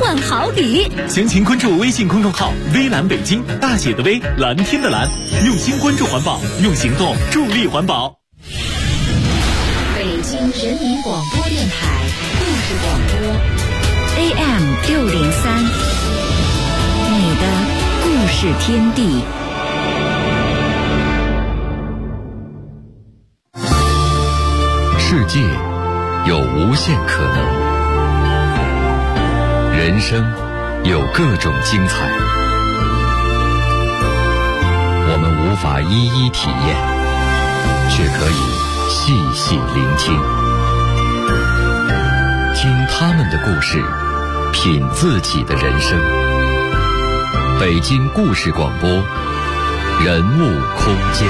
换好礼。 详情关注微信公众号微蓝北京，大写的微，蓝天的蓝，用心关注环保，用行动助力环保。 北京人民广播电台故事广播 AM603，你的故事天地。 世界有无限可能，人生有各种精彩，我们无法一一体验，却可以细细聆听，听他们的故事，品自己的人生。北京故事广播，人物空间。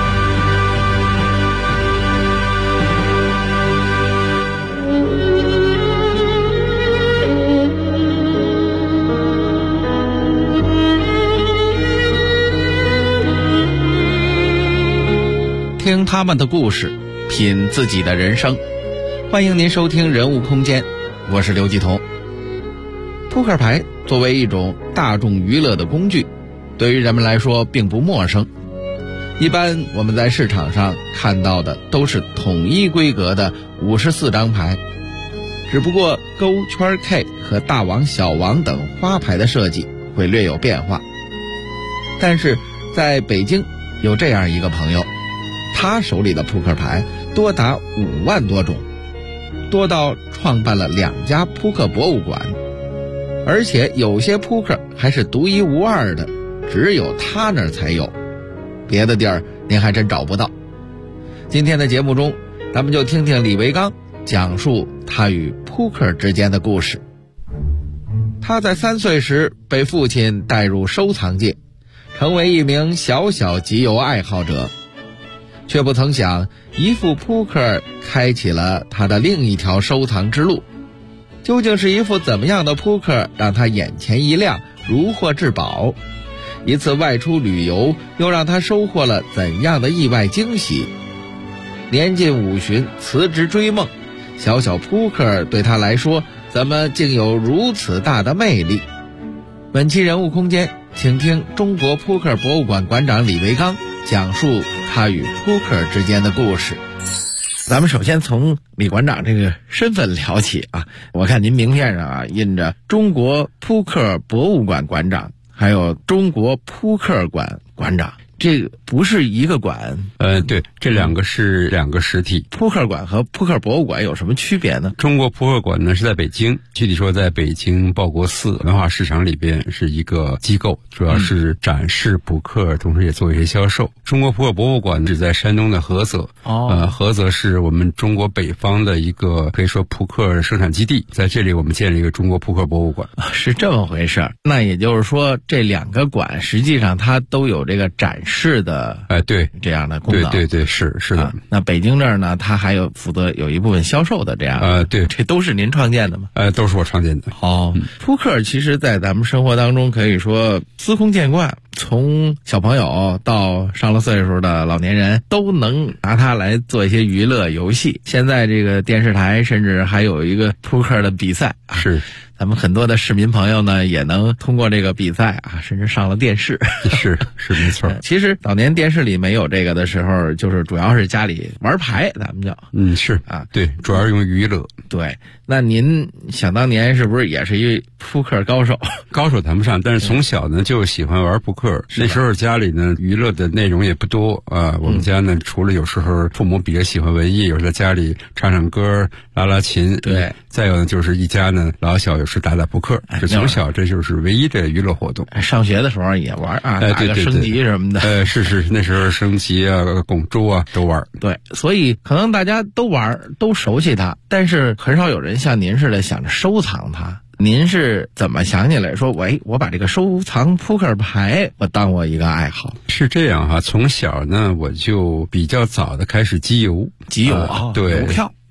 听他们的故事，品自己的人生。欢迎您收听人物空间，我是刘继彤。扑克牌作为一种大众娱乐的工具，对于人们来说并不陌生。一般我们在市场上看到的都是统一规格的54张牌，只不过勾圈 K 和大王小王等花牌的设计会略有变化。但是在北京有这样一个朋友，他手里的扑克牌多达5万多种，多到创办了2家扑克博物馆，而且有些扑克还是独一无二的，只有他那儿才有，别的地儿您还真找不到。今天的节目中，咱们就听听李维刚讲述他与扑克之间的故事。他在3岁时被父亲带入收藏界，成为一名小小集邮爱好者，却不曾想一副扑克开启了他的另一条收藏之路。究竟是一副怎么样的扑克让他眼前一亮，如获至宝？一次外出旅游又让他收获了怎样的意外惊喜？年近50辞职追梦，小小扑克对他来说怎么竟有如此大的魅力？本期人物空间，请听中国扑克博物馆馆长李维刚讲述他与扑克之间的故事。咱们首先从李馆长这个身份聊起啊，我看您名片上啊印着中国扑克博物馆馆长，还有中国扑克馆馆长，这个不是一个馆？ 对，这2个是2个实体。 扑克馆和扑克博物馆有什么区别呢？ 中国扑克馆呢是在北京，具体说在北京报国寺文化市场里边是一个机构，主要是展示扑克，同时也做一些销售。中国扑克博物馆是在山东的菏泽，菏泽是我们中国北方的一个可以说扑克生产基地，在这里我们建立一个中国扑克博物馆。 是这么回事。那也就是说这2个馆实际上它都有这个展示的对这样的功能。 对，是的。 那北京这儿呢，它还有负责有一部分销售的这样对， 这都是您创建的吗？ 都是我创建的。 扑克其实在咱们生活当中可以说司空见惯，从小朋友到上了岁数的老年人都能拿它来做一些娱乐游戏。现在这个电视台甚至还有一个扑克的比赛， 是咱们很多的市民朋友呢也能通过这个比赛啊，甚至上了电视。 是没错。 其实早年电视里没有这个的时候，就是主要是家里玩牌，咱们叫是啊，对，主要是用娱乐。 对，那您想当年是不是也是一扑克高手？ 高手谈不上，但是从小呢就喜欢玩扑克。那时候家里呢娱乐的内容也不多啊，我们家呢除了有时候父母比较喜欢文艺，有时候在家里唱唱歌、拉琴。对，再有呢就是一家呢老小有时打扑克，这从小这就是唯一的娱乐活动。 上学的时候也玩啊，打个升级什么的。 是，那时候升级啊、拱珠啊都玩。 对，所以可能大家都玩，都熟悉它，但是很少有人像您似的想着收藏它。您是怎么想起来说，我把这个收藏扑克牌我当我一个爱好？ 是这样哈，从小呢我就比较早的开始集邮。 集邮对， 邮票。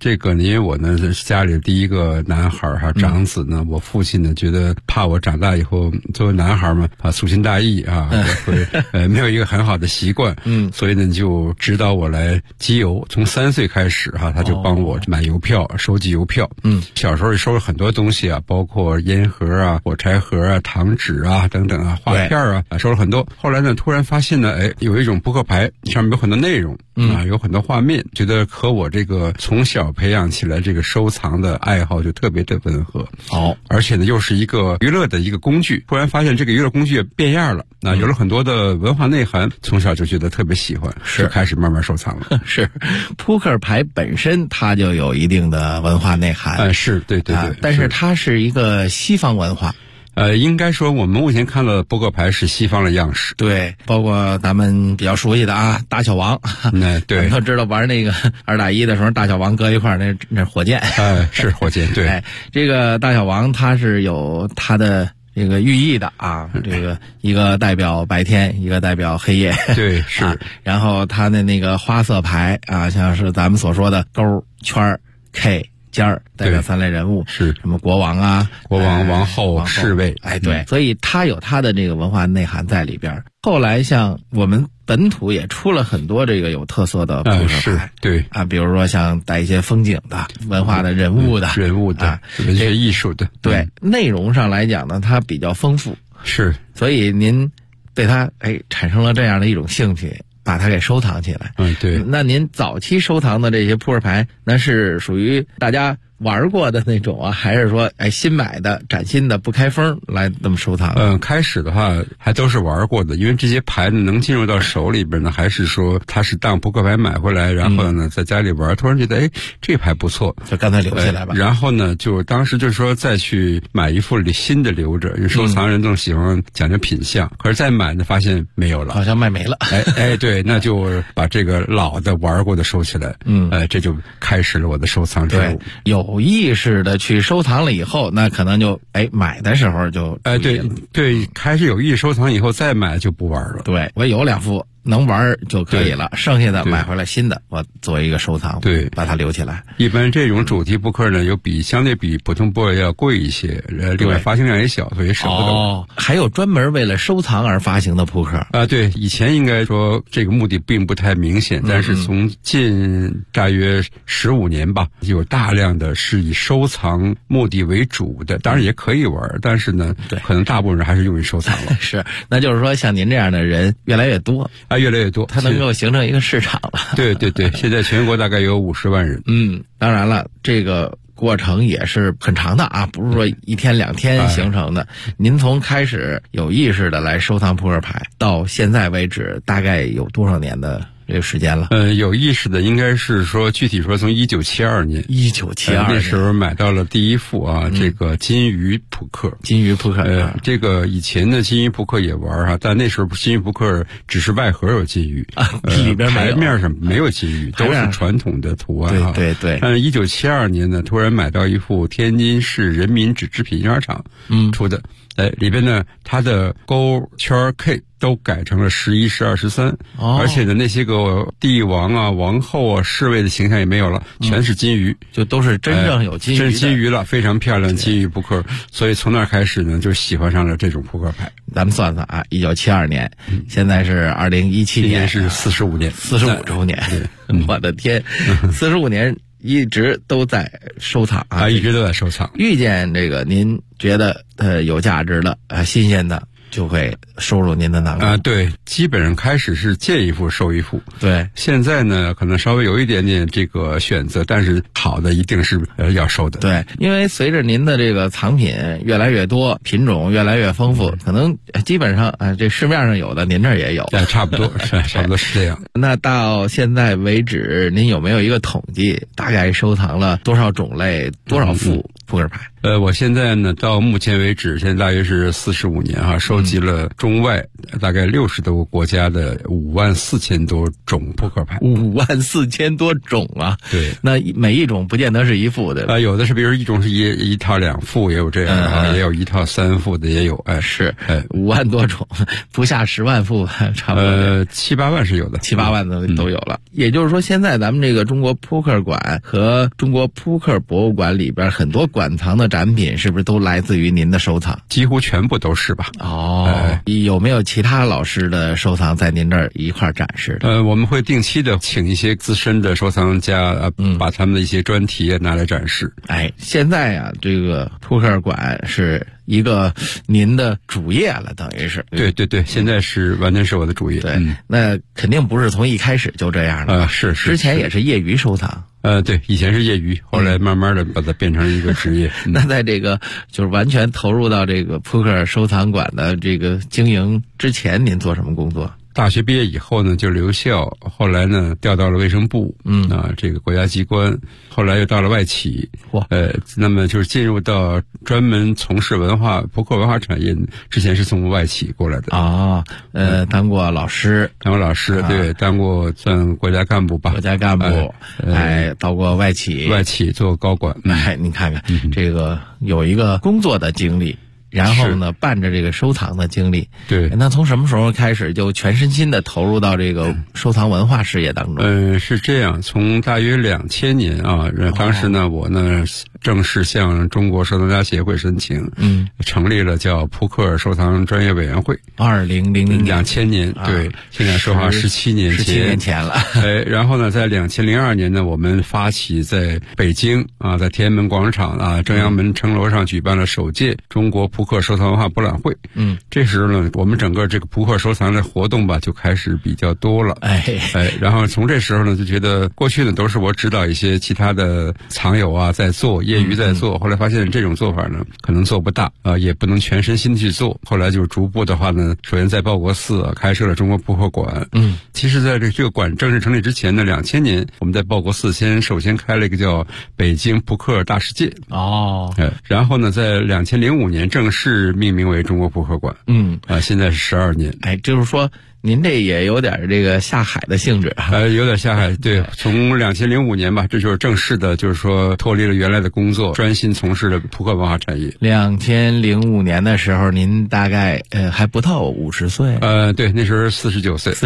这个因为我呢是家里第一个男孩哈，长子呢，我父亲呢觉得怕我长大以后作为男孩嘛，怕粗心大意啊，会没有一个很好的习惯，所以呢就指导我来集邮。从3岁开始哈，他就帮我买邮票，收集邮票。小时候也收了很多东西啊，包括烟盒啊、火柴盒啊、糖纸啊等等啊、画片啊，收了很多。后来呢，突然发现呢，有一种扑克牌上面有很多内容啊，有很多画面，觉得和我这个从小培养起来这个收藏的爱好就特别的吻合。而且呢，又是一个娱乐的一个工具。突然发现这个娱乐工具也变样了，有了很多的文化内涵，从小就觉得特别喜欢，就开始慢慢收藏了。 是，扑克牌本身它就有一定的文化内涵。 是，对。 但是它是一个西方文化。 应该说我们目前看到的扑克牌是西方的样式。 对，包括咱们比较熟悉的啊，大小王。对，咱们都知道玩那个2打1的时候，大小王搁一块儿，那火箭。 是火箭。对， 这个大小王它是有它的这个寓意的啊，这个一个代表白天，一个代表黑夜。 对，是。 然后它的那个花色牌啊，像是咱们所说的勾、圈、K。尖儿代表3类人物， 是什么国王啊、 王后、侍卫， 对，所以它有它的这个文化内涵在里边。后来像我们本土也出了很多这个有特色的扑克牌， 对啊，比如说像带一些风景的、文化的、人物的、 文学艺术的， 对，内容上来讲呢，它比较丰富， 是， 所以您对它产生了这样的一种兴趣。把它给收藏起来。 对。 那您早期收藏的这些扑克牌，那是属于大家玩过的那种啊，还是说新买的、崭新的不开封来这么收藏？ 开始的话还都是玩过的，因为这些牌呢能进入到手里边呢，还是说它是当扑克牌买回来，然后呢在家里玩，突然觉得这牌不错， 就干脆留下来吧。 然后呢，就当时就是说再去买一副新的留着，因为收藏人都喜欢讲究品相，可是再买呢发现没有了， 好像卖没了。 对，那就把这个老的玩过的收起来。这就开始了我的收藏之路。 有意识的去收藏了以后，那可能就买的时候就对，开始有意识收藏以后再买就不玩了。 对，我有2副能玩就可以了，剩下的买回来新的，我作为一个收藏， 对， 把它留起来。 一般这种主题扑克呢，相对比普通扑克要贵一些，另外发行量也小，所以舍不得。 还有专门为了收藏而发行的扑克啊？对，以前应该说这个目的并不太明显，但是从近大约15年吧，有大量的是以收藏目的为主的，当然也可以玩，但是呢，可能大部分人还是用于收藏了。 是，那就是说像您这样的人越来越多。 越来越多， 它能够形成一个市场了。 对，现在全国大概有50万人。 当然了，这个过程也是很长的啊，不是说1天2天形成的。您从开始有意识的来收藏扑克牌，到现在为止，大概有多少年的这个时间了？ 有意识的应该是说，具体说从1972年那时候买到了第一副这个金鱼扑克。这个以前的金鱼扑克也玩但那时候金鱼扑克只是外盒有金鱼里边牌面上没有金鱼，都是传统的图案。 对。 但是1972年呢，突然买到一副天津市人民纸制品印刷厂出的。里边呢，它的勾圈 K 都改成了11、12、13，而且呢，那些个帝王啊、王后啊、侍卫的形象也没有了，全是金鱼， 就都是真正有金鱼的， 真是金鱼了，非常漂亮金鱼扑克。所以从那开始呢，就喜欢上了这种扑克牌。 咱们算算啊，1972年，现在是2017年， 是45年 ，45周年。我的天，45年。一直都在收藏一直都在收藏。 遇见这个您觉得有价值的新鲜的，就会收入您的囊中对，基本上开始是见一副收一副。 对， 现在呢可能稍微有一点点这个选择，但是好的一定是要收的。 对，因为随着您的这个藏品越来越多，品种越来越丰富，可能基本上这市面上有的您这儿也有。 差不多是这样。 那到现在为止，您有没有一个统计，大概收藏了多少种类、多少副扑克牌？ 我现在呢，到目前为止，现在大约是45年哈，收集了中外大概60多个国家的54000多种扑克牌。 54000多种啊！ 对， 那每一种不见得是一副的。 有的是，比如一种是一套2副，也有这样的，也有一套3副的，也有。 是，5万多种，不下10万副，差不多。 7、8万是有的 ，7、8万都有了。也就是说，现在咱们这个中国扑克馆和中国扑克博物馆里边很多馆藏的展品，是不是都来自于您的收藏？ 几乎全部都是吧。 有没有其他老师的收藏在您这儿一块展示的？ 我们会定期的请一些资深的收藏家，把他们的一些专题拿来展示。 现在啊，这个扑克馆是一个您的主业了，等于是。 对，现在是完全是我的主业。 对，那肯定不是从一开始就这样的。 是， 之前也是业余收藏。 对，以前是业余，后来慢慢的把它变成一个职业。 那在这个就是完全投入到这个扑克收藏馆的这个经营之前，您做什么工作？ 大学毕业以后呢，就留校，后来呢调到了卫生部，这个国家机关，后来又到了外企，那么就是进入到专门从事扑克文化产业，之前是从外企过来的。 当过老师， 对，当过算国家干部吧， 到过外企做高管。 你看看这个有一个工作的经历。然后呢，伴着这个收藏的经历， 对， 那从什么时候开始就全身心的投入到这个收藏文化事业当中？ 是这样，从大约2000年啊，当时呢，我呢正式向中国收藏家协会申请，成立了叫扑克收藏专业委员会。 2000 年，对，现在说话17年前了。 然后呢，在2002年呢，我们发起在北京啊，在天安门广场正阳门城楼上举办了首届中国扑克收藏文化博览会。这时候呢，我们整个这个扑克收藏的活动吧，就开始比较多了。然后从这时候呢，就觉得过去呢都是我指导一些其他的藏友在做，业余在做。后来发现这种做法呢，可能做不大也不能全身心去做。后来就逐步的话呢，首先在报国寺开设了中国扑克馆。其实在这个馆正式成立之前呢，2000年我们在报国寺首先开了一个叫北京扑克大世界。然后呢，在2005年正式命名为中国扑克馆。现在是12年。 就是说您这也有点这个下海的性质。 有点下海。对，从2005年吧，这就是正式的，就是说脱离了原来的工作，专心从事了扑克文化产业。 2005年的时候，您大概还不到50岁。 对，那时候49岁。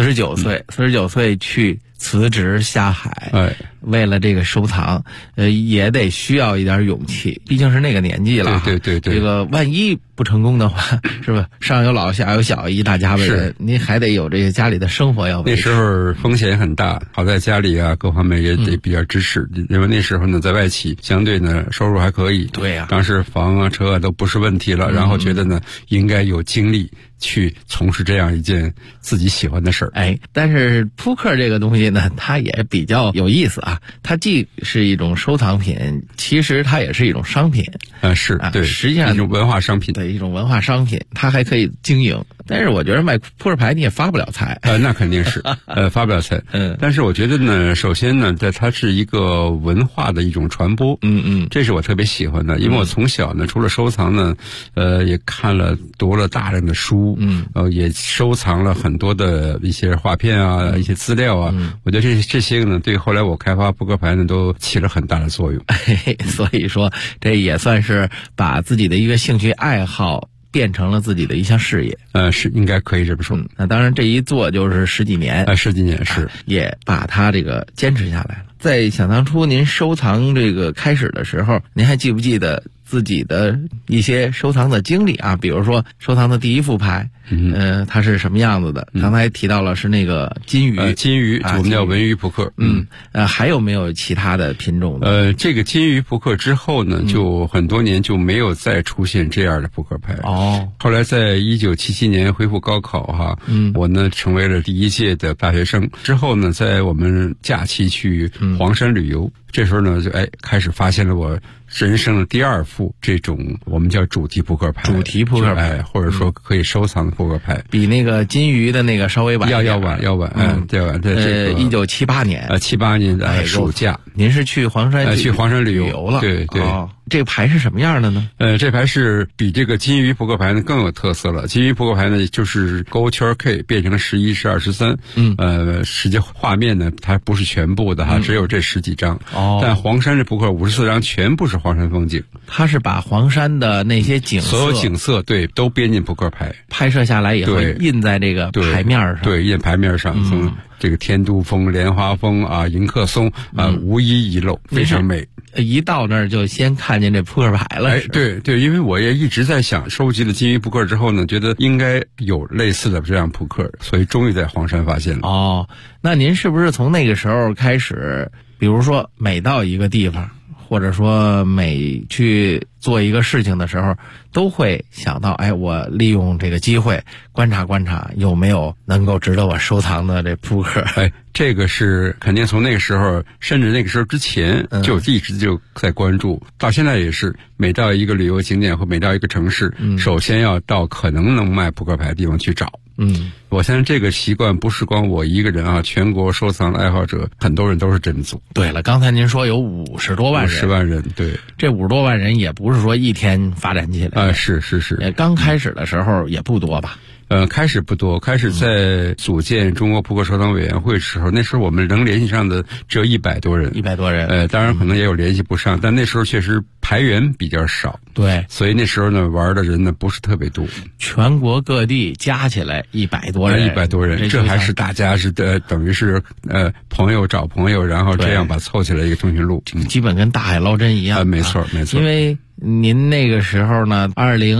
49岁去辞职下海，为了这个收藏，也得需要一点勇气，毕竟是那个年纪了。 对， 这个万一不成功的话，是吧？上有老下有小，一大家子人，您还得有这个家里的生活要维持。 那时候风险很大，好在家里各方面也得比较支持，因为那时候呢在外企相对呢收入还可以。 对呀， 当时房车都不是问题了，然后觉得呢应该有精力去从事这样一件自己喜欢的事儿。 但是扑克这个东西呢，它也比较有意思啊。它既是一种收藏品，其实它也是一种商品。 对， 实际上一种文化商品。 对，一种文化商品，它还可以经营。但是我觉得卖扑克牌你也发不了财。 那肯定是发不了财。但是我觉得呢，首先呢，它是一个文化的一种传播。这是我特别喜欢的，因为我从小呢，除了收藏呢，也读了大量的书。也收藏了很多的一些画片一些资料我觉得这些呢，对后来我开发扑克牌呢，都起了很大的作用。 所以说，这也算是把自己的一个兴趣爱好变成了自己的一项事业。 是应该可以这么说。 那当然，这一做就是10几年。 10几年是也把它这个坚持下来了。在想当初您收藏这个开始的时候，您还记不记得自己的一些收藏的经历比如说收藏的第一副牌，它是什么样子的？刚才提到了是那个金鱼， 我们叫文鱼扑克。 还有没有其他的品种的？ 这个金鱼扑克之后呢，就很多年就没有再出现这样的扑克牌。后来在1977年恢复高考我呢成为了第一届的大学生。之后呢，在我们假期去黄山旅游，这时候呢就开始发现了我人生的第2副这种我们叫主题扑克牌，或者说可以收藏的扑克牌， 比那个金鱼的那个稍微晚， 要晚。对 ，1978年 ，78年的暑假， 您是去黄山旅游了？ 对。 这个牌是什么样的呢？ 这牌是比这个金鱼扑克牌呢更有特色了。金鱼扑克牌呢就是勾圈 K 变成11、12、13，实际画面呢它不是全部的哈，只有这10几张。但黄山这扑克54张全部是黄山风景， 它是把黄山的那些景色， 所有景色对都编进扑克牌， 拍摄下来以后印在这个牌面上， 对，印牌面上，从这个天都峰、莲花峰啊、迎客松啊，无一遗漏，非常美。 一到那儿就先看见这扑克牌了。 对，因为我也一直在想，收集了金鱼扑克之后呢，觉得应该有类似的这样扑克，所以终于在黄山发现了。 那您是不是从那个时候开始，比如说每到一个地方，或者说每去做一个事情的时候，都会想到，我利用这个机会观察观察有没有能够值得我收藏的这扑克。 这个是肯定从那个时候，甚至那个时候之前就一直就在关注，到现在也是每到一个旅游景点或每到一个城市，首先要到可能能卖扑克牌的地方去找。我相信这个习惯不是光我一个人啊，全国收藏的爱好者很多人都是真做。 对了，刚才您说有50多万人，50 万人，对， 这50多万人也不是说一天发展起来是， 刚开始的时候也不多吧？ 开始不多，开始在组建中国扑克收藏委员会的时候，那时候我们能联系上的只有100多人 ，100多人。 当然可能也有联系不上，但那时候确实牌源比较少， 对， 所以那时候呢玩的人呢不是特别多。 全国各地加起来100多人 ，100多人，这还是大家是等于是朋友找朋友，然后这样把凑起来一个通讯录， 基本跟大海捞针一样。 没错。 因为您那个时候呢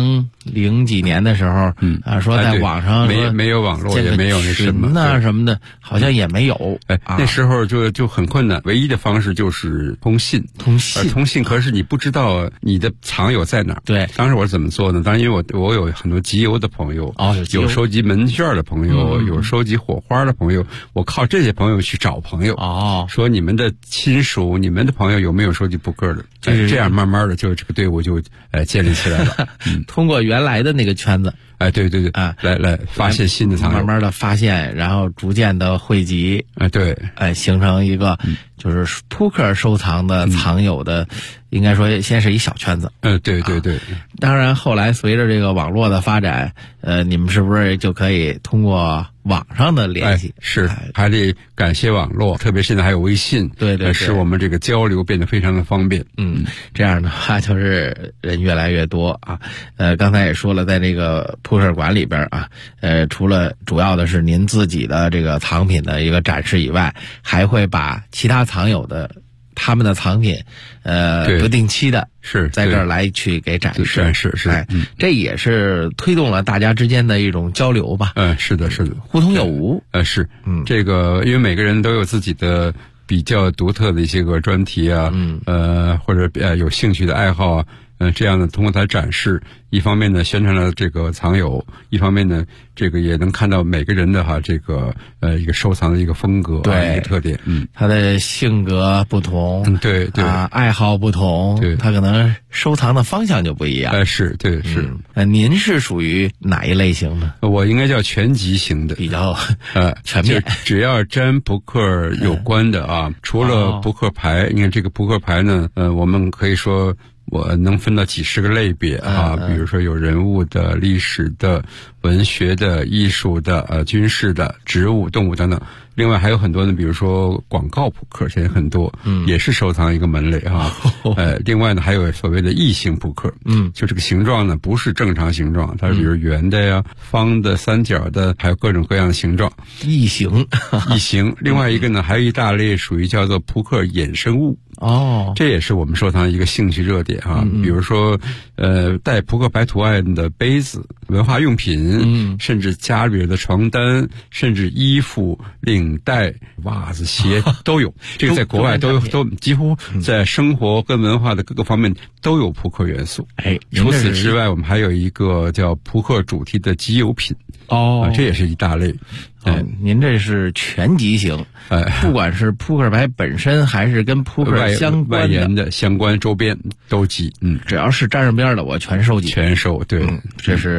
，2000几年的时候，说在网上没有网络，也没有那什么什么的，好像也没有。 那时候就很困难，唯一的方式就是通信。通信，可是你不知道你的藏友在哪儿。 对， 当时我是怎么做呢？当然，因为我有很多集邮的朋友，有收集门券的朋友，有收集火花的朋友，我靠这些朋友去找朋友。说你们的亲属、你们的朋友有没有收集扑克的？这样慢慢的就这个队伍就建立起来了。 通过原来的那个圈子， 对来发现新的藏友， 慢慢的发现，然后逐渐的汇集，形成一个就是扑克收藏的藏友的，应该说先是一小圈子。 对。 当然后来随着这个网络的发展，你们是不是就可以通过网上的联系？ 是，还得感谢网络，特别现在还有微信， 对， 使我们这个交流变得非常的方便。 这样的话就是人越来越多啊。刚才也说了，在这个扑克馆里边啊，除了主要的是您自己的这个藏品的一个展示以外，还会把其他藏友的他们的藏品，不定期的是在这儿来去给展示， 是， 这也是推动了大家之间的一种交流吧。 是的， 互通有无。 是，这个因为每个人都有自己的比较独特的一些个专题啊，或者有兴趣的爱好啊。这样呢，通过它展示，一方面呢宣传了这个藏友，一方面呢，这个也能看到每个人的这个一个收藏的一个风格，一个特点。 他的性格不同， 对爱好不同， 对， 他可能收藏的方向就不一样。 是。 您是属于哪一类型的？ 我应该叫全集型的， 比较全面。 只要沾扑克有关的啊，除了扑克牌，你看这个扑克牌呢，我们可以说。我能分到几十个类别啊，比如说有人物的、历史的、文学的、艺术的、军事的、植物、动物等等。另外还有很多呢，比如说广告扑克，现在很多，也是收藏一个门类哈。另外呢，还有所谓的异形扑克，就这个形状呢不是正常形状，它比如圆的呀、方的、三角的，还有各种各样的形状。 异形。 另外一个呢，还有一大类属于叫做扑克衍生物。这也是我们收藏一个兴趣热点啊。比如说，带扑克牌图案的杯子、文化用品，甚至家里边的床单，甚至衣服、领带、袜子、鞋都有。这个在国外都几乎在生活跟文化的各个方面都有扑克元素。除此之外，我们还有一个叫扑克主题的集邮品。这也是一大类。 您这是全集型，不管是扑克牌本身，还是跟扑克相关的外延的相关周边都集。 只要是沾上边的，我全收集， 全收。对， 这是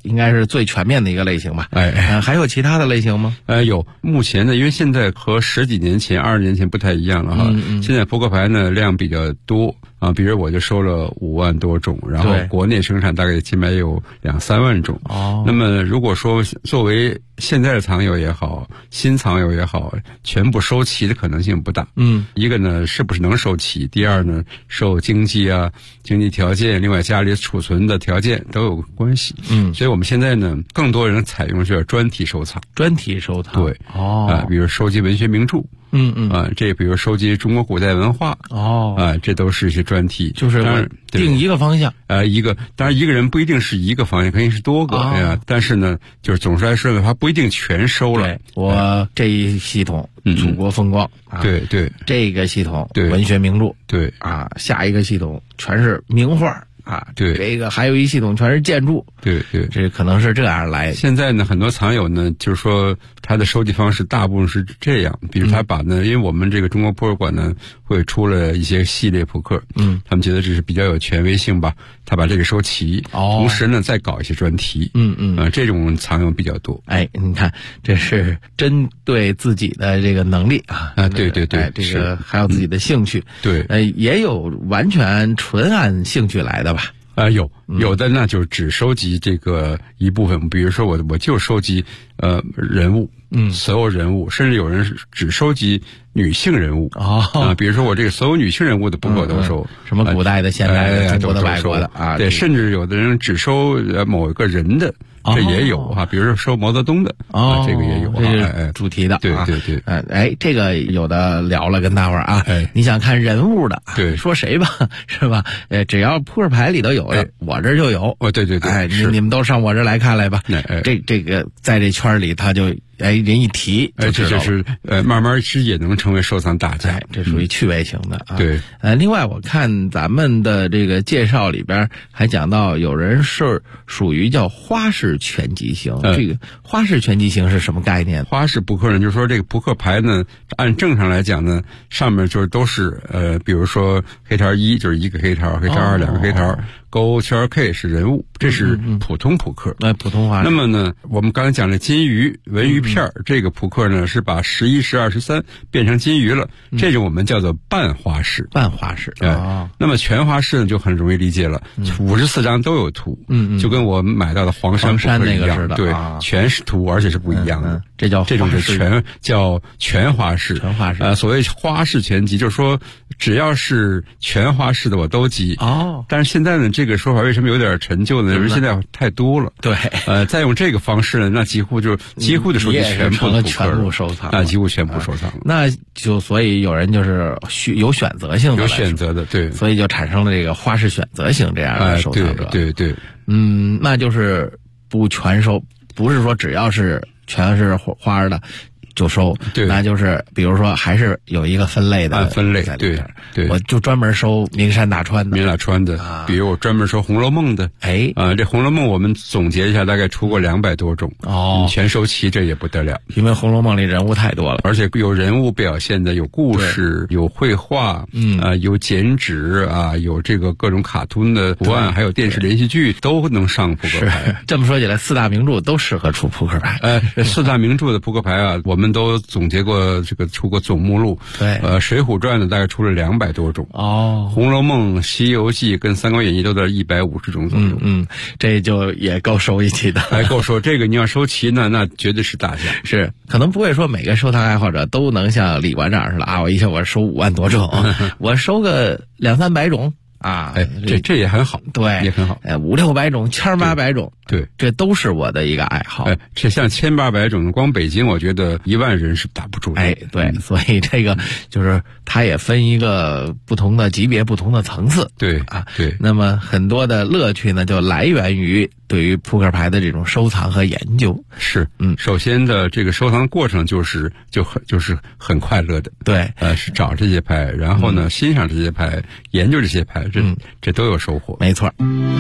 应该是最全面的一个类型吧。还有其他的类型吗？ 有。目前呢，因为现在和10几年前、20年前不太一样了哈。现在扑克牌呢量比较多啊，比如我就收了5万多种，然后国内生产大概起码有2、3万种。那么如果说作为现在的藏友也好，新藏友也好，全部收齐的可能性不大。一个呢是不是能收齐，第二呢受经济条件，另外家里储存的条件都有关系。所以我们现在呢更多人采用是专题收藏。 专题收藏， 对。比如收集文学名著。这比如收集中国古代文化。这都是一些专题， 就是定一个方向。 当然一个人不一定是一个方向，肯定是多个。但是呢，就是总的来说的话，不一定全收了。 我这一系统祖国风光， 对， 这个系统文学名著， 对下一个系统全是名画。 对， 这个还有一系统全是建筑。 对， 这可能是这样来的。 现在呢，很多藏友呢，就是说他的收集方式大部分是这样，比如他把呢，因为我们这个中国扑克馆呢会出了一些系列扑克，他们觉得这是比较有权威性吧，他把这个收齐，同时呢再搞一些专题，这种藏友比较多。 你看，这是针对自己的这个能力对，这个还有自己的兴趣， 对， 也有完全纯按兴趣来的吧。 有的呢就只收集这个一部分，比如说我就收集人物，所有人物，甚至有人只收集女性人物比如说我这个所有女性人物的扑克都收， 什么古代的、现代的、中国的、外国的对，甚至有的人只收某一个人的。这也有比如说收毛泽东的这个也有， 这是主题的。 对， 这个有的聊了，跟大伙儿你想看人物的， 对， 说谁吧，是吧？只要扑克牌里头有的，我这就有。 对， 你们都上我这来看来吧。这个在这圈里，他就人一提， 这就是慢慢是也能成为收藏大家。 这属于趣味型的对。 另外我看咱们的这个介绍里边还讲到，有人是属于叫花式全集型。这个花式全集型是什么概念？ 花式扑克呢，就是说这个扑克牌呢，按正常来讲呢，上面就是都是比如说黑桃1就是一个黑桃，黑桃2两个黑桃，勾圈 K 是人物，这是普通扑克。 普通话。 那么呢，我们刚才讲的金鱼文鱼片这个扑克呢，是把11、12、13变成金鱼了，这种我们叫做半花式。那么全花式呢就很容易理解了，54张都有图，就跟我们买到的黄山扑克一样，对，全是图，而且是不一样的。这种是全花式。所谓花式全集，就是说只要是全花式的我都集。但是现在呢，这个说法为什么有点陈旧呢？因为现在太多了。对。再用这个方式呢，那几乎就收集全部收藏，几乎全部收藏了。 那就所以有人就是有选择性的， 有选择的，对， 所以就产生了这个花式选择型这样的收藏者。 对。 那就是不全收，不是说只要是全是花的就收，那就是比如说还是有一个分类的， 分类，对， 我就专门收名山大川的， 比如我专门收《红楼梦》的，这《红楼梦》我们总结一下，大概出过200多种，你全收齐这也不得了， 因为《红楼梦》里人物太多了， 而且有人物表现的，有故事，有绘画，有剪纸有这个各种卡通的图案，还有电视连续剧都能上扑克牌。 这么说起来，4大名著都适合出扑克牌。 4大名著的扑克牌我们都总结过，这个出过总目录。 对， 水浒传呢大概出了200多种。红楼梦、西游记跟三国演义都在150种左右。 这就也够收一期的。 够收。这个你要收齐呢，那绝对是大奖。 是，可能不会说每个收藏爱好者都能像李馆长似的我一下我收5万多种，我收个200、300种。 这也很好， 对， 也很好。 500、600种、1800种， 对， 这都是我的一个爱好。 这像1800种，光北京我觉得1万人是打不住的。 对，所以这个就是它也分一个不同的级别、不同的层次。 对。 那么很多的乐趣呢，就来源于对于扑克牌的这种收藏和研究。 是，首先的这个收藏过程就是很快乐的。 对， 是找这些牌，然后呢欣赏这些牌，研究这些牌。这都有收获。 没错。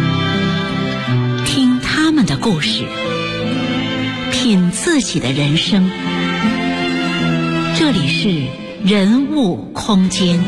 听他们的故事，品自己的人生。这里是人物空间。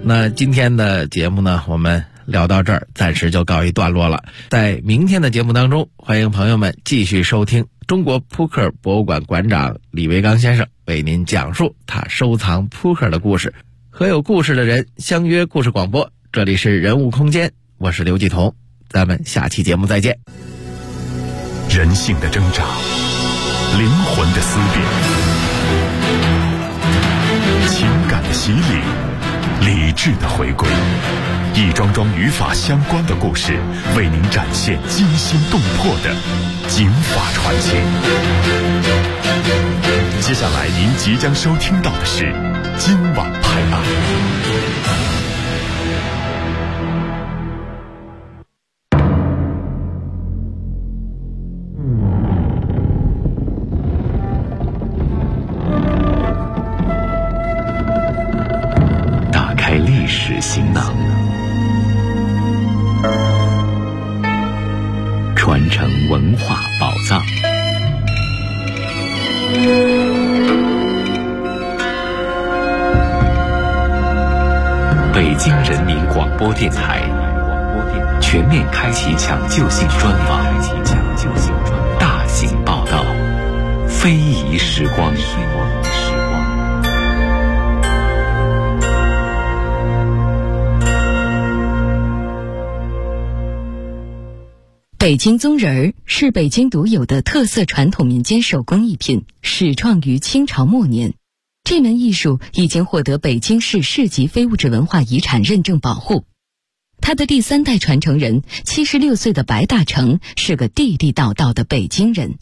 那今天的节目呢，我们聊到这儿，暂时就告一段落了。在明天的节目当中，欢迎朋友们继续收听中国扑克博物馆馆长李维刚先生为您讲述他收藏扑克的故事。和有故事的人相约故事广播，这里是人物空间，我是刘继彤，咱们下期节目再见。 人性的挣扎，灵魂的思辨，情感的洗礼，理智的回归，一桩桩与法相关的故事，为您展现惊心动魄的警法传奇。接下来您即将收听到的是今晚拍案。打开历史行囊，传承文化宝藏。北京人民广播电台全面开启抢救性专访，大型报道，非遗时光。 北京宗人儿是北京独有的特色传统民间手工艺品，始创于清朝末年。这门艺术已经获得北京市市级非物质文化遗产认证保护。他的第3代传承人76岁的白大成是个地地道道的北京人。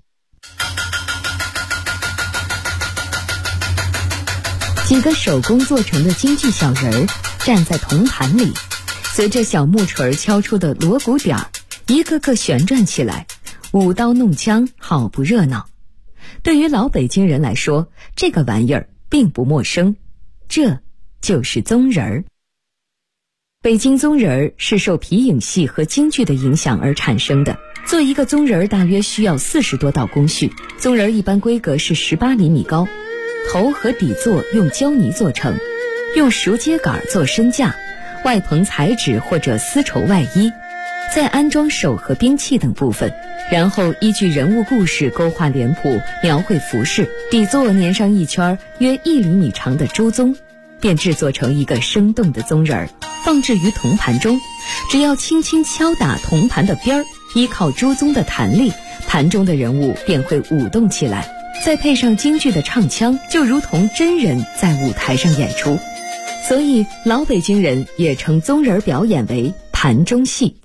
几个手工做成的京剧小人儿站在铜盘里，随着小木锤敲出的锣鼓点儿，一个个旋转起来，舞刀弄枪，好不热闹。对于老北京人来说，这个玩意儿并不陌生，这就是宗人儿。北京宗人儿是受皮影戏和京剧的影响而产生的。做一个宗人儿大约需要40多道工序。宗人儿一般规格是18厘米高，头和底座用胶泥做成，用熟秸秆做身架，外棚彩纸或者丝绸外衣，再安装手和兵器等部分，然后依据人物故事勾画脸谱，描绘服饰，底座粘上一圈约1厘米长的朱宗，便制作成一个生动的宗人儿，放置于铜盘中。只要轻轻敲打铜盘的边儿，依靠朱宗的弹力，盘中的人物便会舞动起来，再配上京剧的唱腔，就如同真人在舞台上演出。所以老北京人也称宗人表演为盘中戏。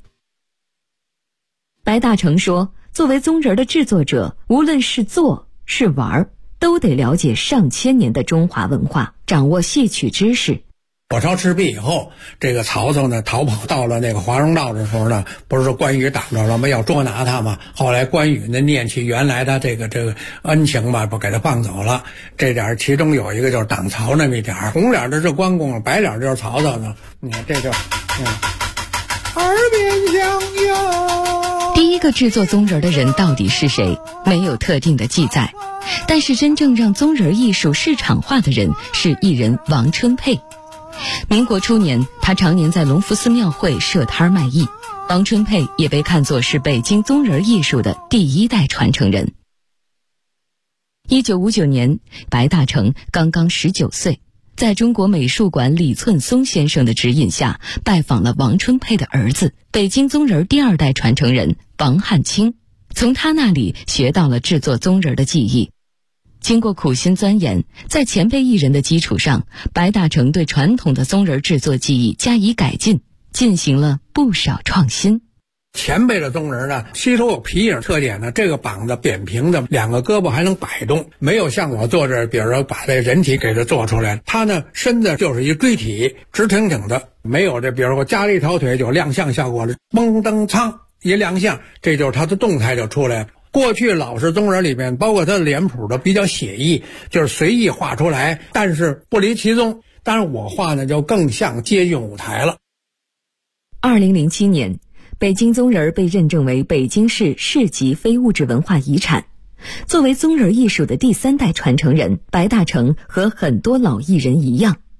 白大成说，作为宗人的制作者，无论是做是玩，都得了解上千年的中华文化，掌握戏曲知识。 火烧赤壁以后，这个曹操呢逃跑到了那个华容道的时候呢，不是说关羽挡着了吗？要捉拿他嘛。后来关羽呢念起原来的这个恩情吧，不给他放走了。这点其中有一个就是挡曹那么一点，红脸的是关公，白脸就是曹操呢。你看这就耳边响哟。 第一个制作宗人的人到底是谁？没有特定的记载。但是真正让宗人艺术市场化的人是艺人王春佩。民国初年，他常年在隆福寺庙会设摊卖艺。王春佩也被看作是北京宗人艺术的第1代传承人。1959年，白大成刚刚19岁，在中国美术馆李寸松先生的指引下，拜访了王春佩的儿子，北京宗人第2代传承人王汉卿，从他那里学到了制作宗人的技艺。经过苦心钻研，在前辈艺人的基础上，白大成对传统的宗人制作技艺加以改进，进行了不少创新。 前辈的宗人呢，吸收有皮影特点呢，这个膀子扁平的，2个胳膊还能摆动，没有像我做这，比如说把这人体给它做出来，他呢身子就是一锥体，直挺挺的，没有这，比如说我加了一条腿就亮相效果了，嘣噔噌一亮相，这就是他的动态就出来了。过去老式宗人里面，包括他的脸谱的比较写意，就是随意画出来，但是不离其宗。当然我画呢就更像接近舞台了。 2007年，北京宗人被认证为北京市市级非物质文化遗产。作为宗人艺术的第3代传承人，白大成和很多老艺人一样，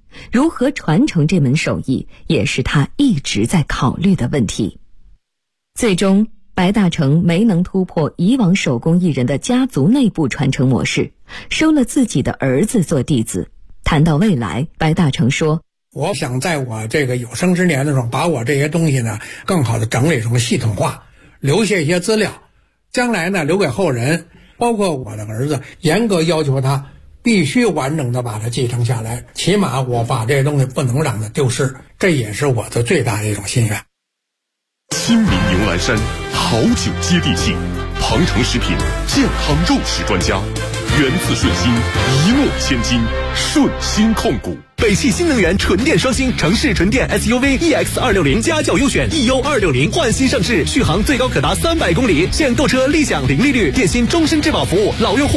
如何传承这门手艺，也是他一直在考虑的问题。最终，白大成没能突破以往手工艺人的家族内部传承模式，收了自己的儿子做弟子。谈到未来，白大成说， 我想在我这个有生之年的时候，把我这些东西呢更好的整理成系统化，留下一些资料，将来呢留给后人，包括我的儿子，严格要求他必须完整的把它继承下来，起码我把这些东西不能让它丢失，这也是我的最大的一种心愿。 亲民牛栏山，好酒接地气，庞城食品健康肉食专家，源自顺心，一诺千金，顺心控股。 北汽新能源纯电双星城市纯电 SUV EX260家轿优选 EU260 焕新上市，续航最高可达300公里，现购车立享零利率，电信终身质保服务，老用户